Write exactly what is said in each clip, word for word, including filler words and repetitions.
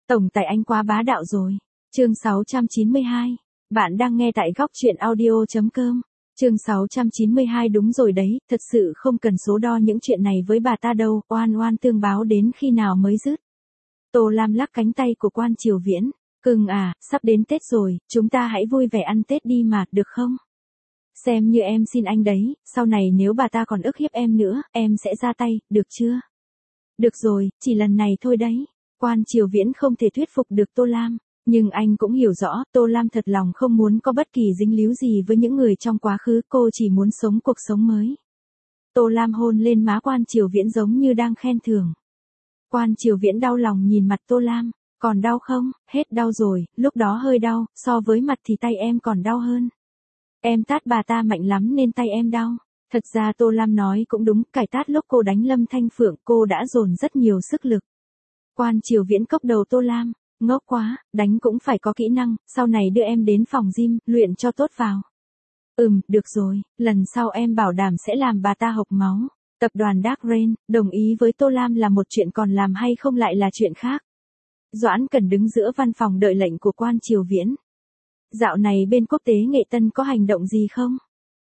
Tổng tài anh quá bá đạo rồi. Chương sáu trăm chín mươi hai. Bạn đang nghe tại góc truyện audio chấm com. Chương sáu trăm chín mươi hai đúng rồi đấy, thật sự không cần số đo những chuyện này với bà ta đâu, oan oan tương báo đến khi nào mới dứt. Tô Lam lắc cánh tay của Quan Triều Viễn, cưng à, sắp đến Tết rồi, chúng ta hãy vui vẻ ăn Tết đi mà, được không? Xem như em xin anh đấy, sau này nếu bà ta còn ức hiếp em nữa, em sẽ ra tay, được chưa? Được rồi, chỉ lần này thôi đấy. Quan Triều Viễn không thể thuyết phục được Tô Lam, nhưng anh cũng hiểu rõ, Tô Lam thật lòng không muốn có bất kỳ dính líu gì với những người trong quá khứ, cô chỉ muốn sống cuộc sống mới. Tô Lam hôn lên má Quan Triều Viễn giống như đang khen thưởng. Quan Triều Viễn đau lòng nhìn mặt Tô Lam, còn đau không? Hết đau rồi, lúc đó hơi đau, so với mặt thì tay em còn đau hơn. Em tát bà ta mạnh lắm nên tay em đau. Thật ra Tô Lam nói cũng đúng, cải tát lúc cô đánh Lâm Thanh Phượng cô đã dồn rất nhiều sức lực. Quan Triều Viễn cốc đầu Tô Lam, ngốc quá, đánh cũng phải có kỹ năng, sau này đưa em đến phòng gym, luyện cho tốt vào. Ừm, được rồi, lần sau em bảo đảm sẽ làm bà ta hộc máu. Tập đoàn Dark Rain, đồng ý với Tô Lam là một chuyện, còn làm hay không lại là chuyện khác. Doãn Cần đứng giữa văn phòng đợi lệnh của Quan Triều Viễn. Dạo này bên Quốc tế Nghệ Tân có hành động gì không?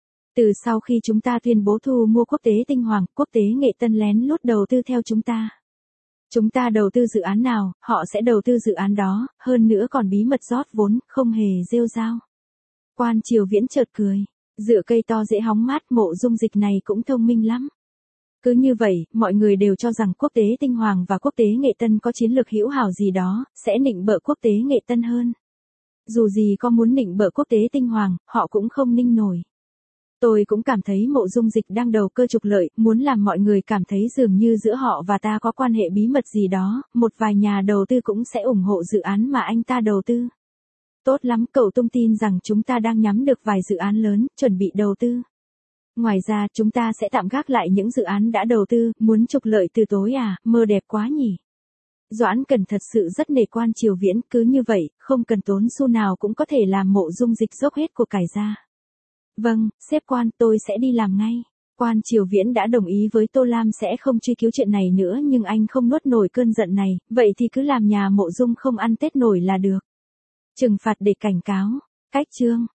Từ sau khi chúng ta tuyên bố thu mua Quốc tế Tinh Hoàng, Quốc tế Nghệ Tân lén lút đầu tư theo chúng ta. Chúng ta đầu tư dự án nào, họ sẽ đầu tư dự án đó, hơn nữa còn bí mật rót vốn, không hề rêu rao. Quan Triều Viễn chợt cười, dựa cây to dễ hóng mát, Mộ Dung Dịch này cũng thông minh lắm. Cứ như vậy, mọi người đều cho rằng Quốc tế Tinh Hoàng và Quốc tế Nghệ Tân có chiến lược hữu hảo gì đó, sẽ nịnh bợ Quốc tế Nghệ Tân hơn. Dù gì có muốn nịnh bợ Quốc tế Tinh Hoàng, họ cũng không ninh nổi. Tôi cũng cảm thấy Mộ Dung Dịch đang đầu cơ trục lợi, muốn làm mọi người cảm thấy dường như giữa họ và ta có quan hệ bí mật gì đó, một vài nhà đầu tư cũng sẽ ủng hộ dự án mà anh ta đầu tư. Tốt lắm, cậu tung tin rằng chúng ta đang nhắm được vài dự án lớn, chuẩn bị đầu tư. Ngoài ra, chúng ta sẽ tạm gác lại những dự án đã đầu tư, muốn trục lợi từ tối à, mơ đẹp quá nhỉ. Doãn Cần thật sự rất nể Quan Triều Viễn, cứ như vậy, không cần tốn xu nào cũng có thể làm Mộ Dung Dịch dốc hết của cải ra. Vâng, sếp Quan, tôi sẽ đi làm ngay. Quan Triều Viễn đã đồng ý với Tô Lam sẽ không truy cứu chuyện này nữa, nhưng anh không nuốt nổi cơn giận này, vậy thì cứ làm nhà Mộ Dung không ăn Tết nổi là được. Trừng phạt để cảnh cáo. Cách chương.